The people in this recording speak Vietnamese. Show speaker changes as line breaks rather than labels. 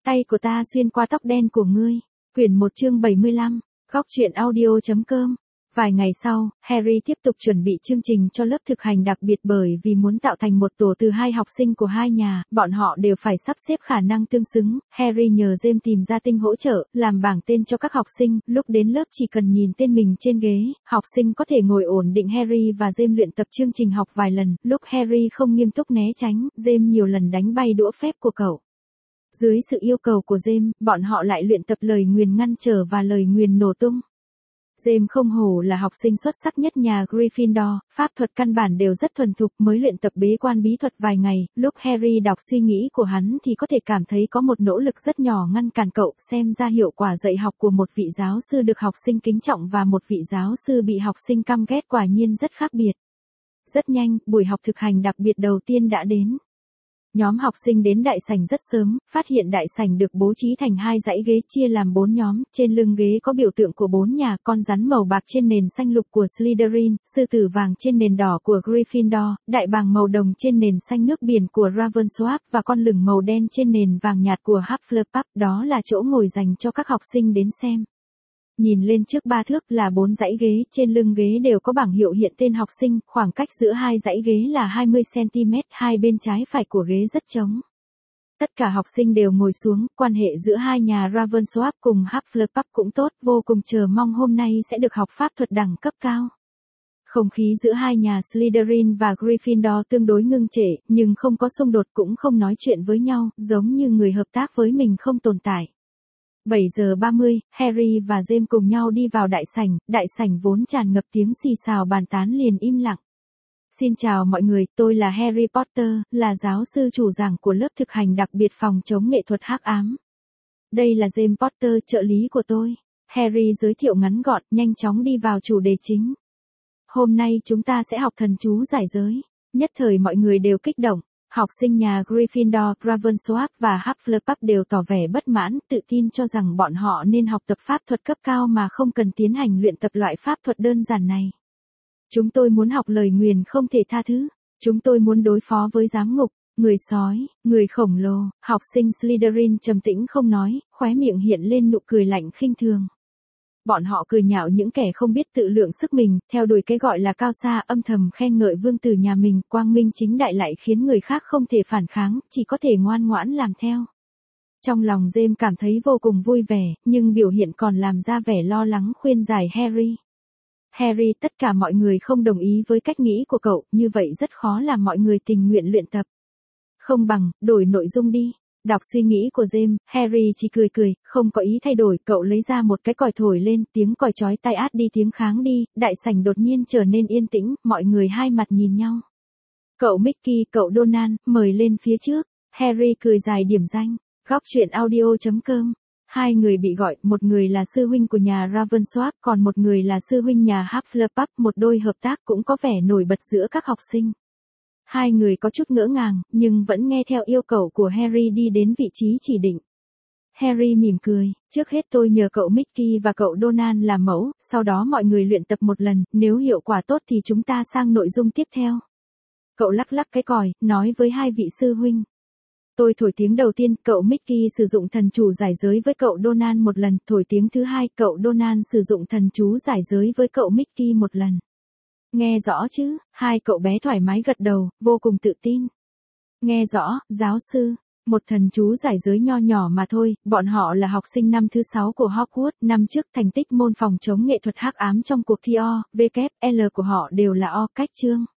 Tay của ta xuyên qua tóc đen của ngươi. Quyển 1 chương 75. Góc truyện audio.com. Vài ngày sau, Harry tiếp tục chuẩn bị chương trình cho lớp thực hành đặc biệt bởi vì muốn tạo thành một tổ từ 2 học sinh của hai nhà, bọn họ đều phải sắp xếp khả năng tương xứng. Harry nhờ James tìm ra tinh hỗ trợ, làm bảng tên cho các học sinh, lúc đến lớp chỉ cần nhìn tên mình trên ghế, học sinh có thể ngồi ổn định. Harry và James luyện tập chương trình học vài lần, lúc Harry không nghiêm túc né tránh, James nhiều lần đánh bay đũa phép của cậu. Dưới sự yêu cầu của James, bọn họ lại luyện tập lời nguyền ngăn trở và lời nguyền nổ tung. James không hổ là học sinh xuất sắc nhất nhà Gryffindor, pháp thuật căn bản đều rất thuần thục, mới luyện tập bế quan bí thuật vài ngày, lúc Harry đọc suy nghĩ của hắn thì có thể cảm thấy có một nỗ lực rất nhỏ ngăn cản cậu, xem ra hiệu quả dạy học của một vị giáo sư được học sinh kính trọng và một vị giáo sư bị học sinh căm ghét quả nhiên rất khác biệt. Rất nhanh, buổi học thực hành đặc biệt đầu tiên đã đến. Nhóm học sinh đến đại sảnh rất sớm, phát hiện đại sảnh được bố trí thành 2 dãy ghế chia làm 4 nhóm, trên lưng ghế có biểu tượng của 4 nhà, con rắn màu bạc trên nền xanh lục của Slytherin, sư tử vàng trên nền đỏ của Gryffindor, đại bàng màu đồng trên nền xanh nước biển của Ravensworth và con lửng màu đen trên nền vàng nhạt của Hufflepuff, đó là chỗ ngồi dành cho các học sinh đến xem. Nhìn lên trước 3 thước là 4 dãy ghế, trên lưng ghế đều có bảng hiệu hiện tên học sinh, khoảng cách giữa 2 dãy ghế là 20cm, hai bên trái phải của ghế rất trống. Tất cả học sinh đều ngồi xuống, quan hệ giữa hai nhà Ravensworth cùng Hufflepuff cũng tốt, vô cùng chờ mong hôm nay sẽ được học pháp thuật đẳng cấp cao. Không khí giữa hai nhà Slytherin và Gryffindor tương đối ngưng trệ, nhưng không có xung đột cũng không nói chuyện với nhau, giống như người hợp tác với mình không tồn tại. 7 giờ 30, Harry và James cùng nhau đi vào đại sảnh vốn tràn ngập tiếng xì xào bàn tán liền im lặng. Xin chào mọi người, tôi là Harry Potter, là giáo sư chủ giảng của lớp thực hành đặc biệt phòng chống nghệ thuật hắc ám. Đây là James Potter, trợ lý của tôi. Harry giới thiệu ngắn gọn, nhanh chóng đi vào chủ đề chính. Hôm nay chúng ta sẽ học thần chú giải giới. Nhất thời mọi người đều kích động. Học sinh nhà Gryffindor, Ravensworth và Hufflepuff đều tỏ vẻ bất mãn, tự tin cho rằng bọn họ nên học tập pháp thuật cấp cao mà không cần tiến hành luyện tập loại pháp thuật đơn giản này. Chúng tôi muốn học lời nguyền không thể tha thứ. Chúng tôi muốn đối phó với giám ngục, người sói, người khổng lồ. Học sinh Slytherin trầm tĩnh không nói, khóe miệng hiện lên nụ cười lạnh khinh thường. Bọn họ cười nhạo những kẻ không biết tự lượng sức mình, theo đuổi cái gọi là cao xa, âm thầm khen ngợi vương tử nhà mình, quang minh chính đại lại khiến người khác không thể phản kháng, chỉ có thể ngoan ngoãn làm theo. Trong lòng James cảm thấy vô cùng vui vẻ, nhưng biểu hiện còn làm ra vẻ lo lắng khuyên giải Harry. Harry, tất cả mọi người không đồng ý với cách nghĩ của cậu, như vậy rất khó làm mọi người tình nguyện luyện tập. Không bằng, đổi nội dung đi. Đọc suy nghĩ của James, Harry chỉ cười, không có ý thay đổi, cậu lấy ra một cái còi thổi lên, tiếng còi chói tai át đi tiếng kháng đi, đại sảnh đột nhiên trở nên yên tĩnh, mọi người hai mặt nhìn nhau. Cậu Mickey, cậu Donald, mời lên phía trước. Harry cười dài điểm danh. Góc truyện audio.com. Hai người bị gọi, một người là sư huynh của nhà Ravensworth, còn một người là sư huynh nhà Hufflepuff, một đôi hợp tác cũng có vẻ nổi bật giữa các học sinh. Hai người có chút ngỡ ngàng, nhưng vẫn nghe theo yêu cầu của Harry đi đến vị trí chỉ định. Harry mỉm cười, trước hết tôi nhờ cậu Mickey và cậu Donald làm mẫu, sau đó mọi người luyện tập một lần, nếu hiệu quả tốt thì chúng ta sang nội dung tiếp theo. Cậu lắc lắc cái còi, nói với hai vị sư huynh. Tôi thổi tiếng đầu tiên, cậu Mickey sử dụng thần chú giải giới với cậu Donald một lần, thổi tiếng thứ hai, cậu Donald sử dụng thần chú giải giới với cậu Mickey một lần. Nghe rõ chứ, hai cậu bé thoải mái gật đầu, vô cùng tự tin. Nghe rõ, giáo sư, một thần chú giải giới nho nhỏ mà thôi, bọn họ là học sinh năm thứ 6 của Hogwarts, năm trước thành tích môn phòng chống nghệ thuật hắc ám trong cuộc thi O, W, L của họ đều là O cách chương.